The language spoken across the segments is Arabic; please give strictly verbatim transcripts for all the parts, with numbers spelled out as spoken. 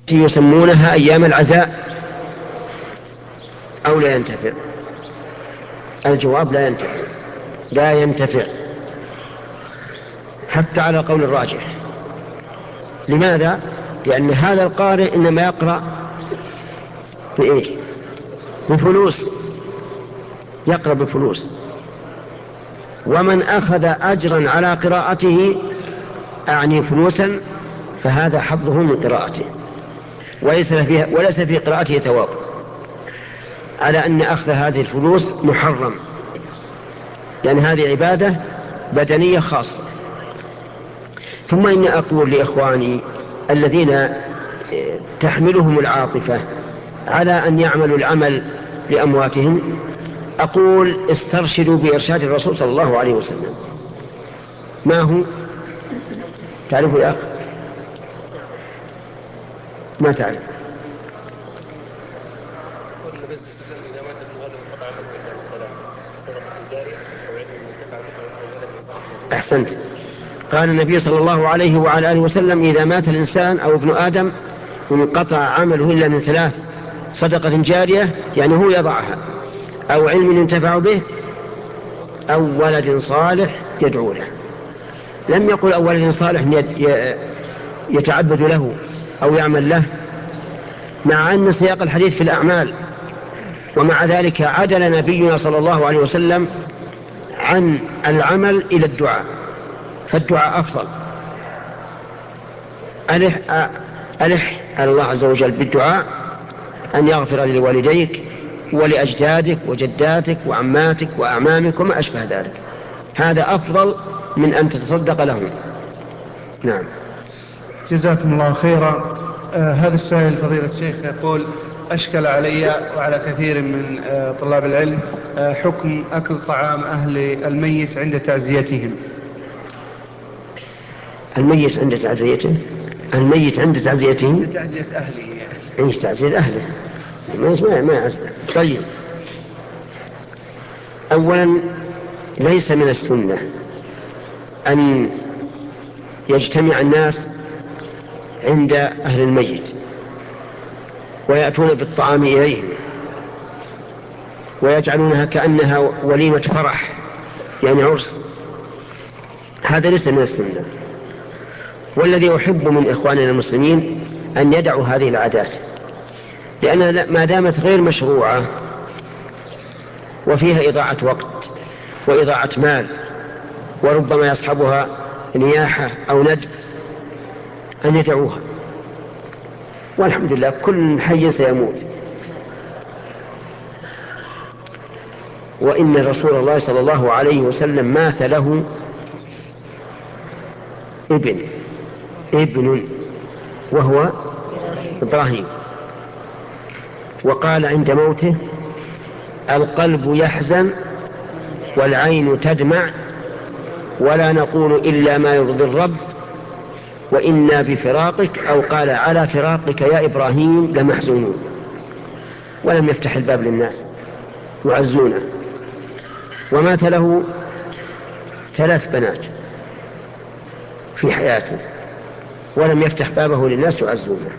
يسمونها أيام العزاء أو لا ينتفع؟ الجواب لا ينتفع، لا ينتفع حتى على قول الراجح. لماذا؟ لأن هذا القارئ إنما يقرأ بإيش؟ بفلوس، يقرأ بفلوس، ومن أخذ أجرا على قراءته أعني فلوسا فهذا حظه من قراءته، وليس فيها وليس في قراءته ثواب، على أن أخذ هذه الفلوس محرم، لأن هذه عبادة بدنية خاصة. ثم إن أقول لإخواني الذين تحملهم العاطفة على أن يعملوا العمل لأمواتهم، أقول استرشدوا بإرشاد الرسول صلى الله عليه وسلم. ما هو؟ تعرفوا يا أخ؟ ما تعرف؟ أحسنت. قال النبي صلى الله عليه وعلى آله وسلم: إذا مات الإنسان أو ابن آدم انقطع عمله إلا من ثلاث: صدقة جارية يعني هو يضعها، أو علم ينتفع به، أو ولد صالح يدعو له. لم يقل أو ولد صالح يتعبد له أو يعمل له، مع أن سياق الحديث في الأعمال. ومع ذلك عدل نبينا صلى الله عليه وسلم عن العمل إلى الدعاء، فالدعاء أفضل. ألح, ألح على الله عز وجل بالدعاء أن يغفر لوالديك ولأجدادك وجداتك وعماتك وأعمامك وما أشبه ذلك، هذا أفضل من أن تتصدق لهم. نعم. جزاكم الله خيرا. آه هذا السائل فضيلة الشيخ يقول: أشكل علي وعلى كثير من آه طلاب العلم آه حكم أكل طعام أهل الميت عند تعزيتهم. الميت عند تعزيته الميت عند تعزيته عند تعزية أهله يعني. عند تعزية أهله ما ما أسأل. طيب، أولا ليس من السنة أن يجتمع الناس عند أهل الميت ويأتون بالطعام إليهم ويجعلونها كأنها وليمة فرح يعني عرس، هذا ليس من السنة. والذي أحب من إخواننا المسلمين أن يدعوا هذه العادات، لأنها ما دامت غير مشروعة وفيها إضاعة وقت وإضاعة مال وربما يصحبها نياحة أو ندب، أن يدعوها. والحمد لله كل حي سيموت، وإن رسول الله صلى الله عليه وسلم مات له ابن ابن وهو إبراهيم، وقال عند موته: القلب يحزن والعين تدمع ولا نقول إلا ما يرضي الرب وإنا بفراقك، أو قال على فراقك يا إبراهيم لمحزونون. ولم يفتح الباب للناس يعزونه. ومات له ثلاث بنات في حياته ولم يفتح بابه للناس يعزونه.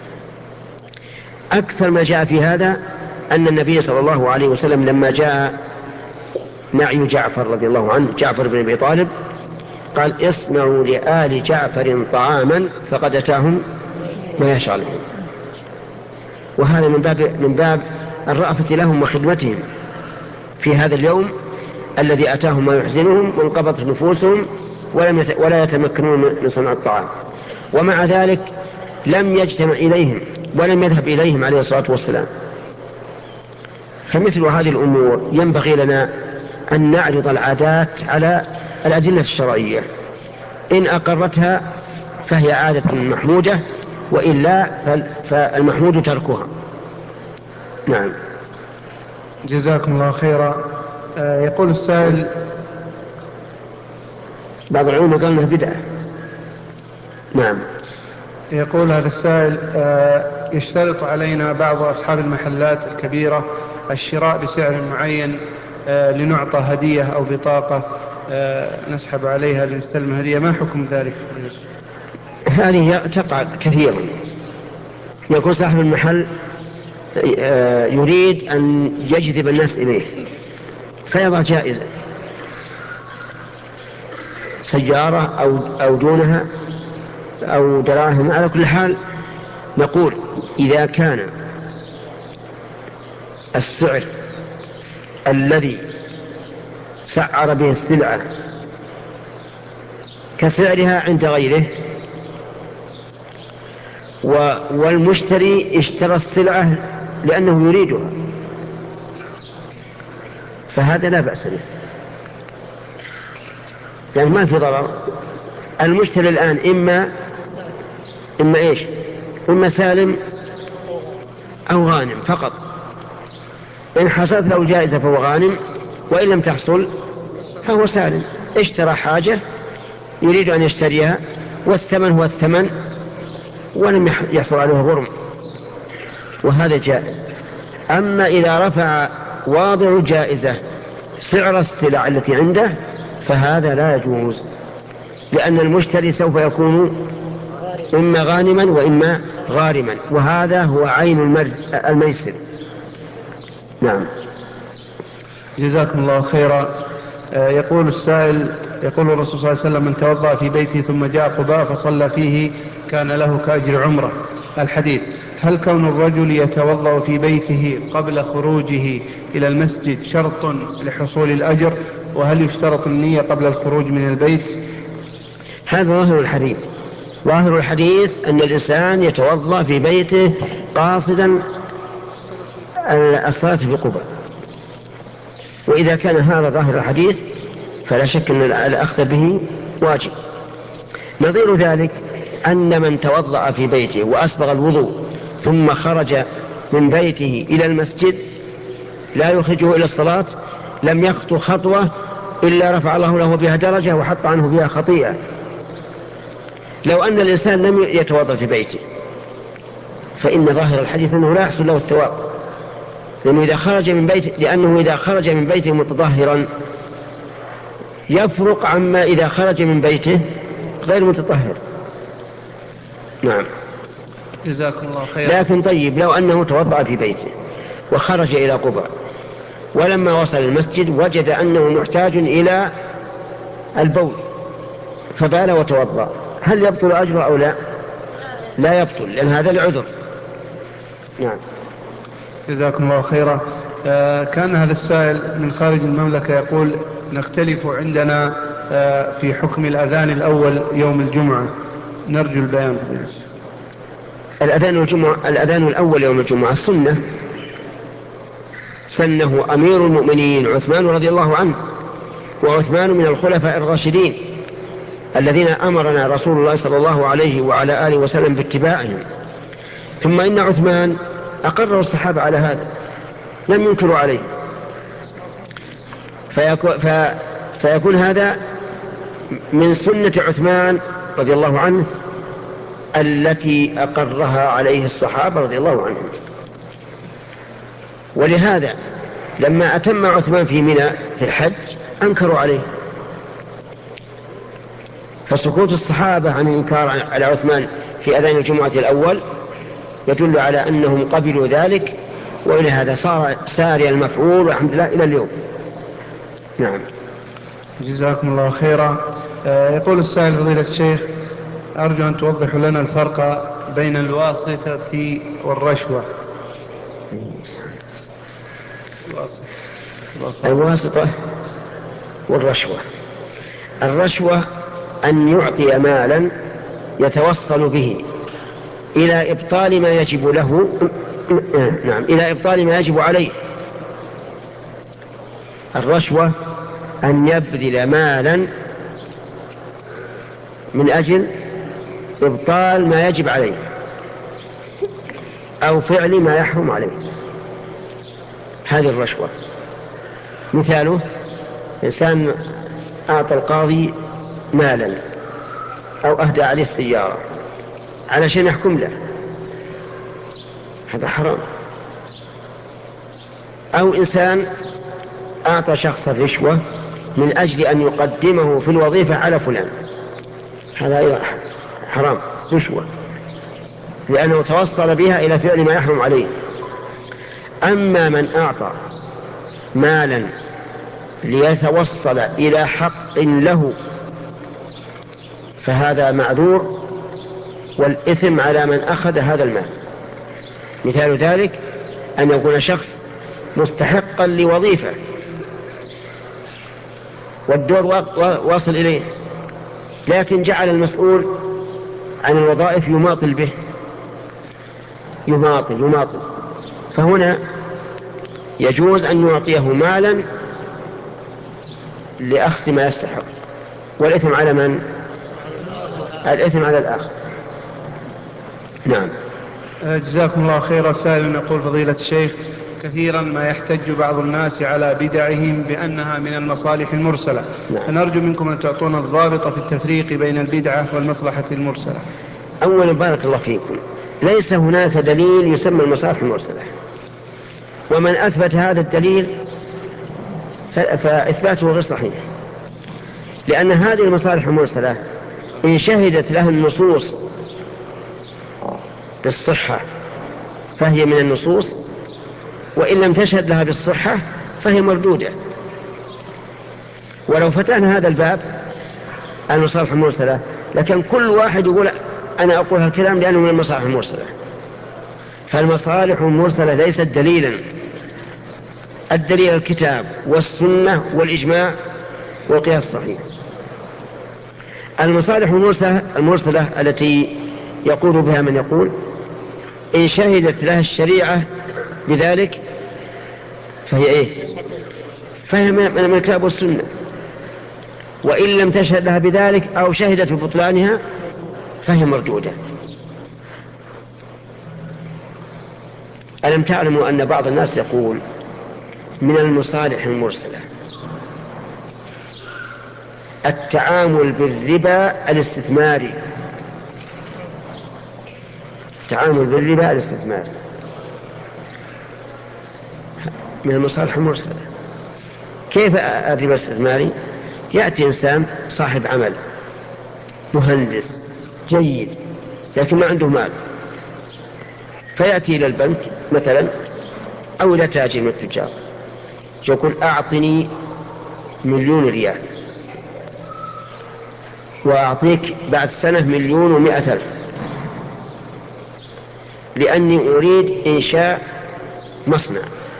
أكثر ما جاء في هذا أن النبي صلى الله عليه وسلم لما جاء نعي جعفر رضي الله عنه، جعفر بن أبي طالب، قال: اصنعوا لآل جعفر طعاما فقد أتاهم ما يشغلهم. وهذا من باب, من باب الرأفة لهم وخدمتهم في هذا اليوم الذي أتاهم ما يحزنهم وانقبضت نفوسهم ولم يت... ولا يتمكنون من صنع الطعام. ومع ذلك لم يجتمع إليهم ولم يذهب إليهم عليه الصلاة والسلام. فمثل هذه الأمور ينبغي لنا أن نعرض العادات على الأدلة الشرعية، إن أقرتها فهي عادة محمودة، وإلا فالمحمود تركها. نعم. جزاكم الله خيرا. آه يقول السائل: بعض العلماء قال انها بدعة. نعم. يقول هذا السائل: آه يشترط علينا بعض أصحاب المحلات الكبيرة الشراء بسعر معين آه لنعطى هدية أو بطاقة آه نسحب عليها لنستلم هدية، ما حكم ذلك؟ هذه تقع كثيرا، يكون صاحب المحل يريد أن يجذب الناس إليه فيضع جائزة سيارة أو, أو دونها أو دراهم. على كل حال نقول إذا كان السعر الذي سعر به السلعة كسعرها عند غيره والمشتري اشترى السلعة لأنه يريدها فهذا لا بأس به، يعني ما في ضرر. المشتري الآن إما إما إيش إما سالم أو غانم فقط. إن حصلت له جائزة فهو غانم، وإن لم تحصل فهو سالم، اشترى حاجة يريد أن يشتريها والثمن هو الثمن ولم يحصل عليه غرم، وهذا جائز. أما إذا رفع واضع جائزة سعر السلع التي عنده فهذا لا يجوز، لأن المشتري سوف يكون إما غانما وإما غارما، وهذا هو عين الميسر. نعم. جزاكم الله خيرا. يقول السائل، يقول الرسول صلى الله عليه وسلم: من توضأ في بيته ثم جاء قباء فصلى فيه كان له كأجر عمره. الحديث: هل كون الرجل يتوضأ في بيته قبل خروجه إلى المسجد شرط لحصول الأجر؟ وهل يشترط النية قبل الخروج من البيت؟ هذا ظاهر الحديث. ظاهر الحديث أن الإنسان يتوضأ في بيته قاصدا الصلاة في قباء، وإذا كان هذا ظاهر الحديث فلا شك أن الأخذ به واجب. نظير ذلك أن من توضأ في بيته وأسبغ الوضوء ثم خرج من بيته إلى المسجد لا يخرجه إلى الصلاة لم يخطو خطوة إلا رفع الله له بها درجة وحط عنه بها خطيئة. لو أن الإنسان لم يتوضأ في بيته فإن ظاهر الحديث أنه لا يحصل له الثواب، لأنه إذا خرج من بيته لأنه إذا خرج من بيته متطهرا يفرق عما إذا خرج من بيته غير متطهر. نعم. جزاكم الله خيرا. لكن طيب لو أنه توضأ في بيته وخرج إلى قباء ولما وصل المسجد وجد أنه محتاج إلى البول فبال وتوضأ، هل يبطل أجره أو لا؟ لا يبطل، لأن هذا العذر. نعم. جزاكم الله خيرا. آه كان هذا السائل من خارج المملكة يقول: نختلف عندنا آه في حكم الأذان الأول يوم الجمعة، نرجو البيان. الأذان الجمعة الأذان الأول يوم الجمعة سنة سنه أمير المؤمنين عثمان رضي الله عنه، وعثمان من الخلفاء الراشدين الذين أمرنا رسول الله صلى الله عليه وعلى آله وسلم باتباعهم. ثم إن عثمان أقر الصحابة على هذا لم ينكروا عليه، فيكون, فيكون هذا من سنة عثمان رضي الله عنه التي أقرها عليه الصحابة رضي الله عنهم. ولهذا لما أتم عثمان في منى في الحج أنكروا عليه، فسكوت الصحابة عن الإنكار على عثمان في أذان الجمعة الأول يدل على أنهم قبلوا ذلك، وإلى هذا صار ساري المفعول والحمد لله إلى اليوم. نعم. جزاكم الله خيرا. يقول السائل: فضيلة الشيخ، أرجو أن توضح لنا الفرق بين الواسطة والرشوة. الواسطة والرشوة: الرشوة أن يعطي مالا يتوصل به إلى إبطال ما يجب له نعم إلى إبطال ما يجب عليه. الرشوة أن يبذل مالا من أجل إبطال ما يجب عليه أو فعل ما يحرم عليه، هذه الرشوة. مثاله: إنسان أعطى القاضي مالا أو أهدى عليه السيارة علشان يحكم له، هذا حرام. أو إنسان أعطى شخصا رشوة من أجل أن يقدمه في الوظيفة على فلان، هذا أيضا حرام، رشوة. لأنه توصل بها إلى فعل ما يحرم عليه. أما من أعطى مالا ليتوصل إلى حق له فهذا معذور، والإثم على من أخذ هذا المال. مثال ذلك أن يكون شخص مستحقا لوظيفة والدور واصل إليه، لكن جعل المسؤول عن الوظائف يماطل به يماطل يماطل فهنا يجوز أن يعطيه مالا لأخذ ما يستحق، والإثم على من؟ الإثم على الآخر. نعم. جزاكم الله خيرا. سائل يقول: فضيلة الشيخ، كثيرا ما يحتج بعض الناس على بدعهم بأنها من المصالح المرسلة. نعم. فنرجو منكم أن تعطونا الضابط في التفريق بين البدعة والمصلحة المرسلة. أولا بارك الله فيكم، ليس هناك دليل يسمى المصالح المرسلة، ومن أثبت هذا الدليل فإثباته غير صحيح، لأن هذه المصالح المرسلة إن شهدت لها النصوص بالصحة فهي من النصوص، وإن لم تشهد لها بالصحة فهي مردودة. ولو فتحنا هذا الباب المصالح المرسلة لكن كل واحد يقول أنا أقول هالكلام لأنه من المصالح المرسلة. فالمصالح المرسلة ليست دليلا، الدليل الكتاب والسنة والإجماع والقياس الصحيح. المصالح المرسلة, المرسلة التي يقول بها من يقول إن شهدت لها الشريعة بذلك فهي إيه؟ فهي من الكتاب والسنة، وإن لم تشهد لها بذلك أو شهدت ببطلانها فهي مردودة. ألم تعلموا أن بعض الناس يقول من المصالح المرسلة التعامل بالربا الاستثماري، التعامل بالربا الاستثماري من المصالح المرسلة. كيف الربا الاستثماري؟ يأتي إنسان صاحب عمل مهندس جيد لكن ما عنده مال، فيأتي إلى البنك مثلا أو إلى تاجر من التجار يقول أعطني مليون ريال وأعطيك بعد سنة مليون ومائة ألف لأني أريد إنشاء مصنع.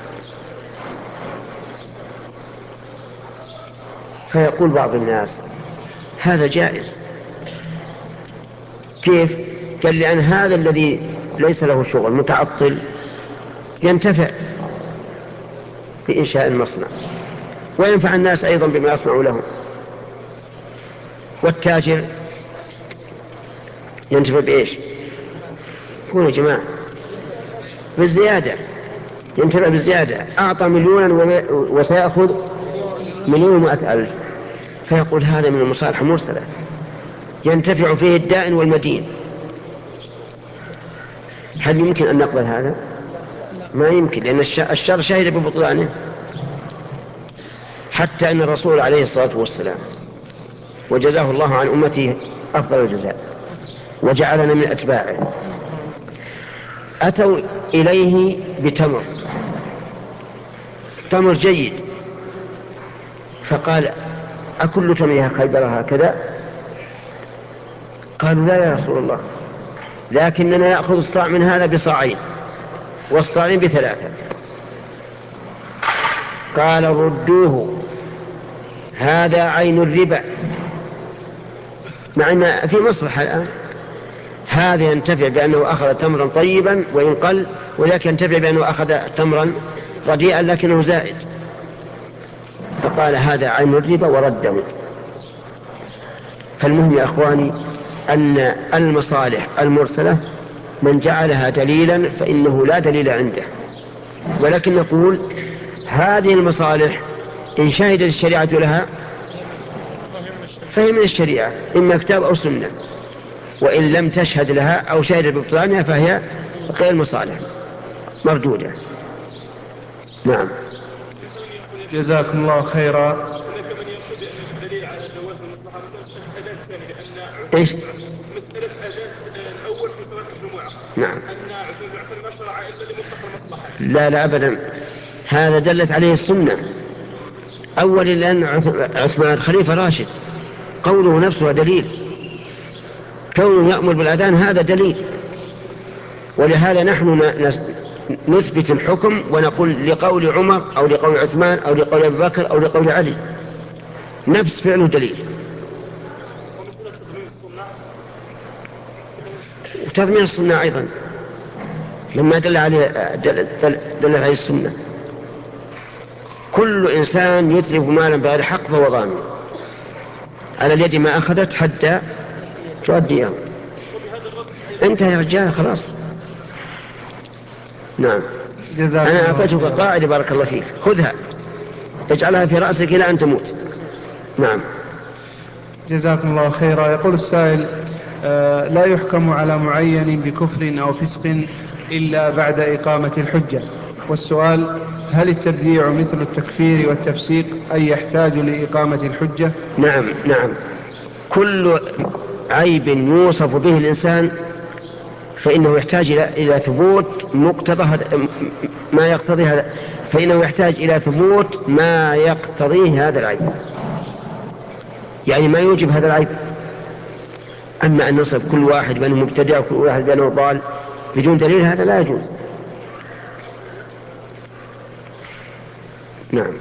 فيقول بعض الناس هذا جائز. كيف؟ قال لأن هذا الذي ليس له شغل متعطل ينتفع بإنشاء المصنع وينفع الناس أيضا بما يصنع لهم، والتاجر ينتفع بإيش؟ قولوا يا جماعة بالزيادة، ينتفع بالزيادة. أعطى مليونا وسيأخذ مليون ومائة ألف، فيقول هذا من المصالح المرسلة ينتفع فيه الدائن والمدين. هل يمكن أن نقبل هذا؟ ما يمكن، لأن الشر شهد ببطلانه. حتى أن الرسول عليه الصلاة والسلام وجزاه الله عن أمته أفضل الجزاء وجعلنا من أتباعه أتوا إليه بتمر تمر جيد، فقال أكل تمرها خيبر هكذا؟ قالوا لا يا رسول الله، لكننا نأخذ الصاع من هذا بصاعين والصاعين بثلاثة. قال ردوه، هذا عين الربا، مع أن في مصلحة الآن. هذا ينتفع بأنه أخذ تمرا طيبا وإن قل، ولكن ينتفع بأنه أخذ تمرا رديئا لكنه زائد. فقال هذا عين الربا ورده. فالمهم يا أخواني أن المصالح المرسلة من جعلها دليلا فإنه لا دليل عنده، ولكن نقول هذه المصالح إن شهدت الشريعة لها فهي من الشريعة إما كتاب أو سنة، وإن لم تشهد لها أو شهدت ببطلانها فهي غير مصالح مردودة. نعم. جزاكم الله خيرا. هناك من يقول بأن الدليل على جواز إيش؟ مسألة أذان الأول في صلاة الجمعة. نعم. أن عثمان بن عفان ما شرع إلا لمطلق المصلحة. لا لا أبدا، هذا دلت عليه السنة. أول لأن عثمان خليفة راشد، قوله نفسه دليل، كونه يأمر بالأذان هذا دليل. ولهذا نحن نثبت الحكم ونقول لقول عمر أو لقول عثمان أو لقول أبي بكر أو لقول علي، نفس فعله دليل. وتضمين السنة أيضا لما دل عليه دل دل دل عليه السنة. كل إنسان يتلف مالا بغير حق فهو ضامن، على اليد ما أخذت حتى تؤديه. انتهى يا رجال خلاص. نعم. أنا أعطيتك قاعدة بارك الله فيك، خذها اجعلها في رأسك إلى أن تموت. نعم. جزاكم الله خيرا. يقول السائل: آه لا يحكم على معين بكفر أو فسق إلا بعد إقامة الحجة، والسؤال: هل التبديع مثل التكفير والتفسيق أي يحتاج لإقامة الحجة؟ نعم نعم، كل عيب يوصف به الإنسان فإنه يحتاج إلى ثبوت مقتضى ما يقتضي هذا، فإنه يحتاج إلى ثبوت ما يقتضيه هذا العيب، يعني ما يوجب هذا العيب. أما أن نصف كل واحد بأنه مبتدع وكل واحد بأنه ضال بدون دليل هذا لا يجوز. نعم.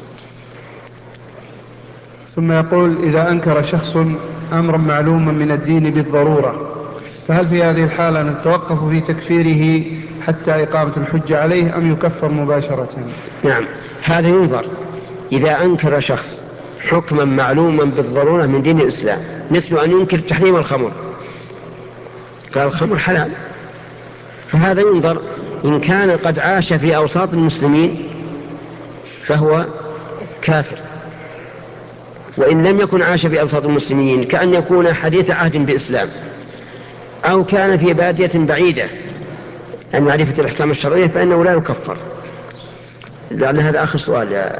ثم يقول: إذا أنكر شخص أمرا معلوما من الدين بالضرورة، فهل في هذه الحالة نتوقف في تكفيره حتى إقامة الحجة عليه أم يكفر مباشرة؟ نعم، هذا ينظر. إذا أنكر شخص حكما معلوما بالضرورة من دين الإسلام، مثل أن ينكر تحريم الخمر، قال الخمر حلال، فهذا ينظر. إن كان قد عاش في أوساط المسلمين فهو كافر، وإن لم يكن عاش في أوساط المسلمين كأن يكون حديث عهد بإسلام، أو كان في بادية بعيدة عن معرفة الأحكام الشرعية فإنه لا يكفر. لأن هذا آخر سؤال يا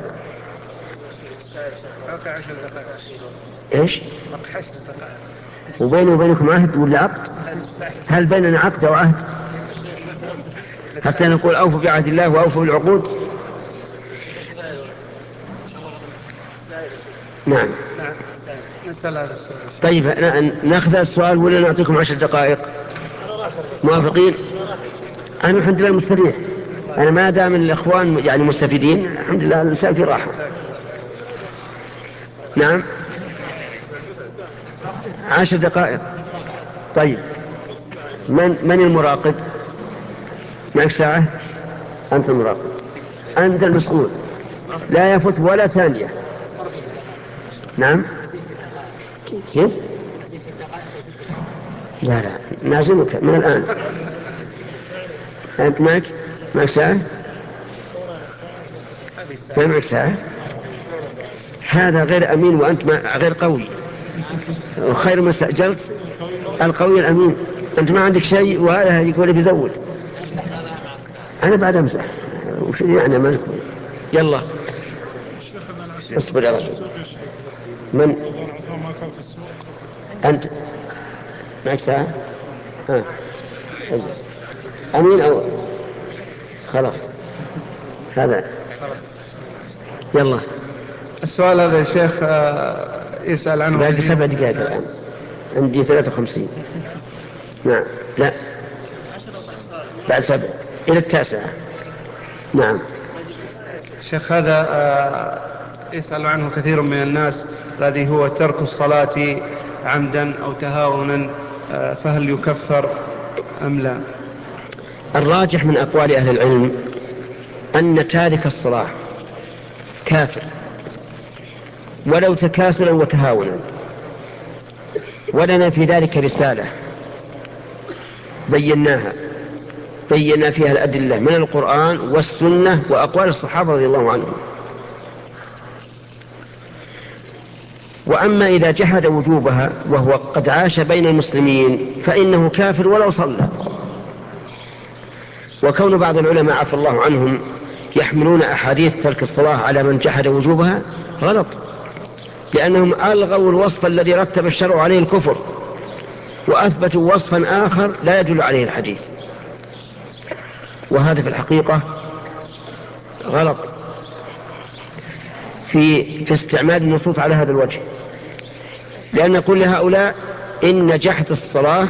إيش؟ وبيني وبينكم عهد ولا عقد؟ هل بيننا عقد أو عهد حتى نقول أوفوا بعهد الله وأوفوا بالعقود؟ نعم. نسأل هذا السؤال. طيب نأخذ السؤال ولا نعطيكم عشر دقائق؟ موافقين؟ أنا الحمد لله مستريح، أنا ما دام الإخوان يعني مستفيدين الحمد لله الإنسان في راحة. نعم، عشر دقائق. طيب من من المراقب؟ معك ساعة؟ أنت المراقب، أنت المسؤول، لا يفوت ولا ثانية. نعم. كيف؟ لا لا نعزمك من الآن. أنت معك معك ساعة؟ ما معك ساعة؟ هذا غير أمين وأنت غير قوي، وخير ما استأجرت القوي الأمين. أنت ما عندك شيء وهذا يقول بيزود. أنا بعد أمزح وش يعني مالكم؟ يلا اصبر يا رجل. من أنت معك ساعة؟ آه. أمين أو خلاص هذا. يلا السؤال هذا يا شيخ يسأل عنه باقي سبع دقائق الآن، عندي ثلاثة وخمسين. نعم لا بعد سبع إلى التاسعة. نعم. شيخ هذا يسأل عنه كثير من الناس، الذي هو ترك الصلاة عمدا أو تهاونا، فهل يكفر أم لا؟ الراجح من أقوال أهل العلم أن تارك الصلاة كافر ولو تكاسلا وتهاونا، ولنا في ذلك رسالة بيناها بينا فيها الأدلة من القرآن والسنة وأقوال الصحابة رضي الله عنهم. وأما إذا جحد وجوبها وهو قد عاش بين المسلمين فإنه كافر ولو صلى. وكون بعض العلماء عفى الله عنهم يحملون أحاديث ترك الصلاة على من جحد وجوبها غلط، لأنهم ألغوا الوصف الذي رتب الشرع عليه الكفر وأثبتوا وصفا آخر لا يدل عليه الحديث، وهذا في الحقيقة غلط في, في استعمال النصوص على هذا الوجه، لأن نقول لهؤلاء إن نجحت الصلاة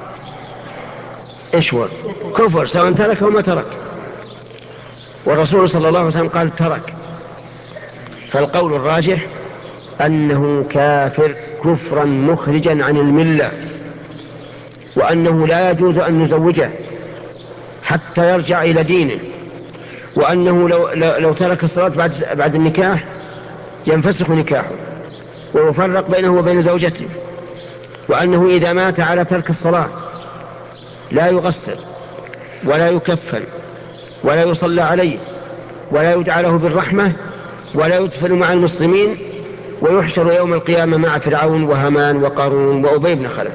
إيش هو؟ كفر سواء ترك أو ما ترك، والرسول صلى الله عليه وسلم قال ترك. فالقول الراجح أنه كافر كفرا مخرجا عن الملة، وأنه لا يجوز أن نزوجه حتى يرجع إلى دينه، وأنه لو, لو ترك الصلاة بعد, بعد النكاح ينفسخ نكاحه ويفرق بينه وبين زوجته، وأنه إذا مات على ترك الصلاة لا يغسل ولا يكفن ولا يصلى عليه ولا يدعى له بالرحمة ولا يدفن مع المسلمين، ويحشر يوم القيامة مع فرعون وهامان وقارون وأبي بن خلف.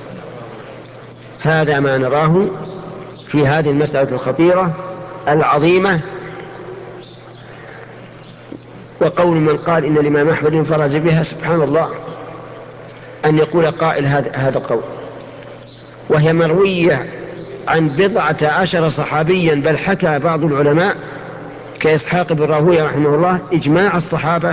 هذا ما نراه في هذه المسألة الخطيرة العظيمة. وقول من قال إن الإمام أحمد انفرج بها، سبحان الله أن يقول قائل هذا, هذا القول، وهي مروية عن بضعة عشر صحابيا، بل حكى بعض العلماء كإسحاق بن راهويه رحمه الله إجماع الصحابة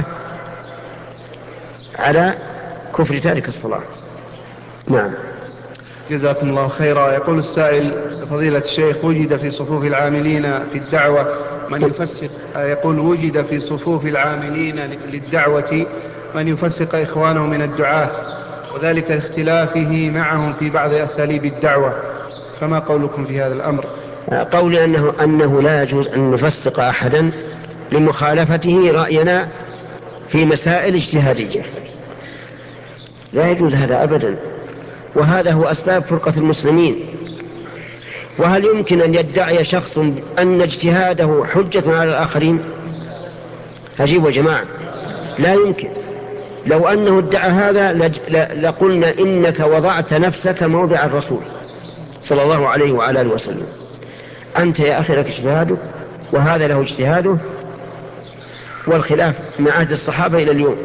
على كفر تارك الصلاة. نعم. جزاكم الله خيرا. يقول السائل فضيلة الشيخ وجد في صفوف العاملين في الدعوة من يفسق يقول وجد في صفوف العاملين للدعوة من يفسق إخوانه من الدعاة، وذلك لاختلافه معهم في بعض أساليب الدعوة، فما قولكم في هذا الأمر؟ قولي أنه, أنه لا يجوز أن نفسق أحدا لمخالفته رأينا في مسائل اجتهادية، لا يجوز هذا أبدا، وهذا هو أسباب فرقة المسلمين. وهل يمكن أن يدعي شخص أن اجتهاده حجة على الآخرين؟ هجيب يا جماعة، لا يمكن. لو أنه ادعى هذا لقلنا إنك وضعت نفسك موضع الرسول صلى الله عليه وعلى آله وسلم. أنت يا أخي لك اجتهادك وهذا له اجتهاده، والخلاف من عهد الصحابة إلى اليوم.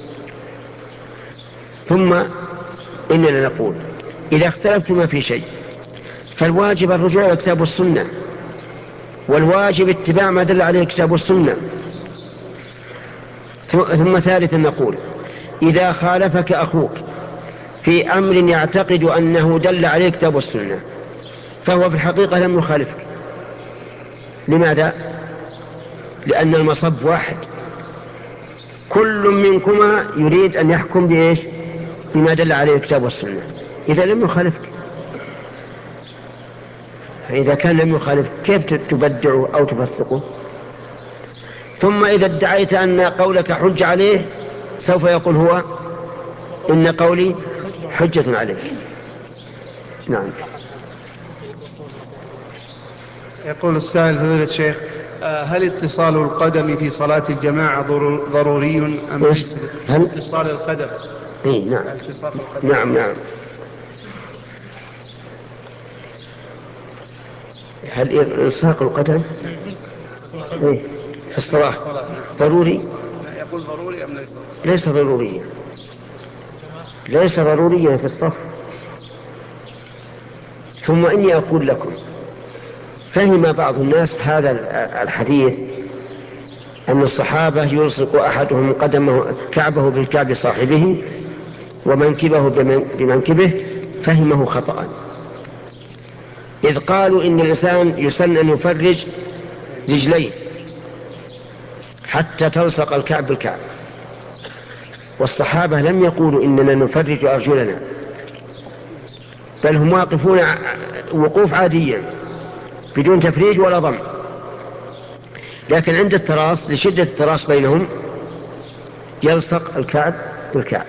ثم إننا نقول إذا اختلفتما في شيء فالواجب الرجوع إلى كتاب السنة، والواجب اتباع ما دل عليه كتاب السنة. ثم ثالثا نقول إذا خالفك أخوك في أمر يعتقد أنه دل عليه كتاب السنة فهو في الحقيقة لم يخالفك. لماذا؟ لأن المصب واحد، كل منكما يريد أن يحكم بإيش؟ بما دل عليه الكتاب والسنة. إذا لم يخالفك، فإذا كان لم يخالفك كيف تبدعه أو تفسقه؟ ثم إذا ادعيت أن قولك حج عليه سوف يقول هو إن قولي حجة عليك. نعم. يقول السائل فضيلة الشيخ هل اتصال القدم في صلاة الجماعة ضروري أم ليس؟ هل اتصال القدم؟ إيه نعم. اتصال القدم. نعم نعم. هل إلصاق القدم إيه في الصلاة ضروري؟ يقول ضروري أم ليس؟ ليس ضروريا، ليس ضروريا في الصف. ثم إني أقول لكم فهم بعض الناس هذا الحديث أن الصحابة يلصق أحدهم قدمه كعبه بالكعب صاحبه ومنكبه بمنكبه، فهمه خطأ، إذ قالوا إن الإنسان يسن أن يفرج رجليه حتى تلصق الكعب بالكعب، والصحابة لم يقولوا إننا نفرج أرجلنا، بل هم واقفون وقوف عاديا بدون تفريج ولا ضم، لكن عند التراص لشدة التراص بينهم يلصق الكعب بالكعب.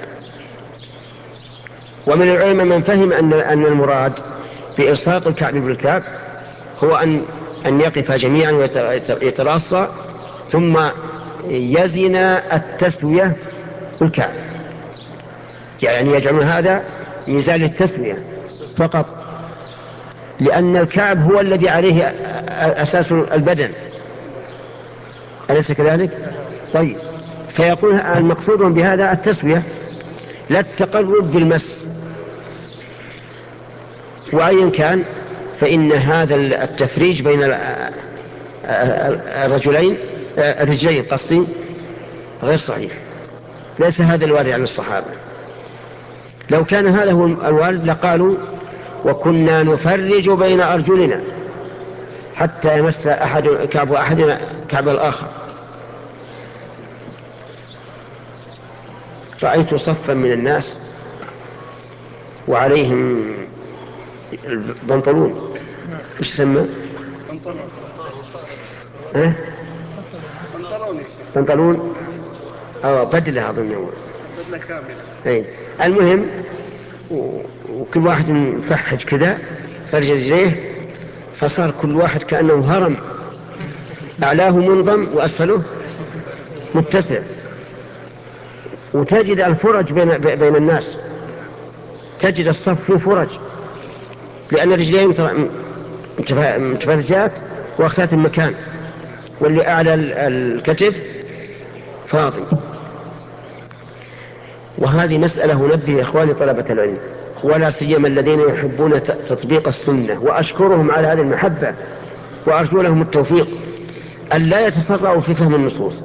ومن العلماء من فهم أن أن المراد بإلصاق الكعب بالكعب هو أن أن يقف جميعا ويتراصا ثم يزن التسوية بالكعب، يعني يجعل هذا ميزان التسوية فقط، لأن الكعب هو الذي عليه أساس البدن، أليس كذلك؟ طيب، فيقول المقصود بهذا التسوية لا التقرب بالمس. وأيا كان فإن هذا التفريج بين الرجلين الرجلين قصدي غير صحيح، ليس هذا الوارد عن الصحابة. لو كان هذا هو الوارد لقالوا وكنا نفرج بين أرجلنا حتى يمس أحد كعب أحدنا كعب الآخر. رأيت صفا من الناس وعليهم البنطلون، ايش سمى؟ ها؟ بنطلون أو بدلة أظن بدلة كاملة. المهم وكل واحد مفحج كذا فرج رجليه، فصار كل واحد كأنه هرم، أعلاه منضم وأسفله متسع. وتجد الفرج بين, بين الناس، تجد الصف فيه فرج لأن الرجلين متفرجات واختلف المكان، واللي أعلى الكتف فاضي. وهذه مسألة نبه إخواني طلبة العلم ولا سيما الذين يحبون تطبيق السنة، وأشكرهم على هذه المحبة وأرجو لهم التوفيق، أن لا يتسرعوا في فهم النصوص،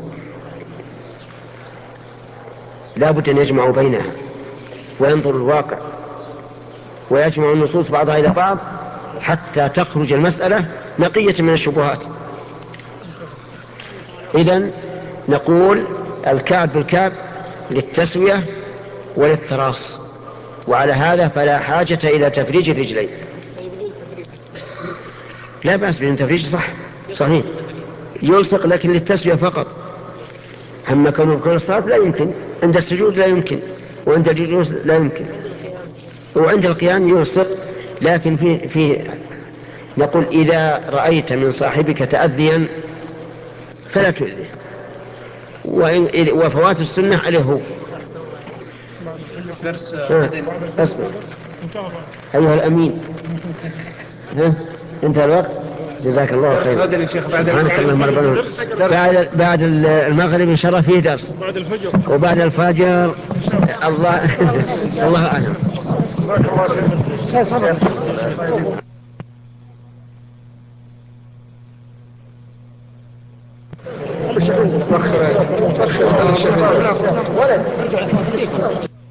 لا بد أن يجمعوا بينها وينظروا الواقع ويجمعوا النصوص بعضها إلى بعض حتى تخرج المسألة نقية من الشبهات. إذن نقول الكعب بالكعب للتسوية وللتراص، وعلى هذا فلا حاجة إلى تفريج الرجلين. لا بأس بأن تفريج صح صحيح يلصق، لكن للتسوية فقط. أما كانوا بكل الصلاة لا يمكن، عند السجود لا يمكن، وعند الجلوس لا يمكن، وعند القيام يلصق. لكن في, في نقول إذا رأيت من صاحبك تأذيا فلا تؤذيه، وفوات السنة عليه هو. درس أسمع أيها الأمين، ها انتهى الوقت، جزاك الله خير. سبحانك اللهم ربنا. بعد بعد المغرب ان شاء الله فيه درس، بعد الفجر وبعد الفجر الله الله اعلم. جزاك الله خير.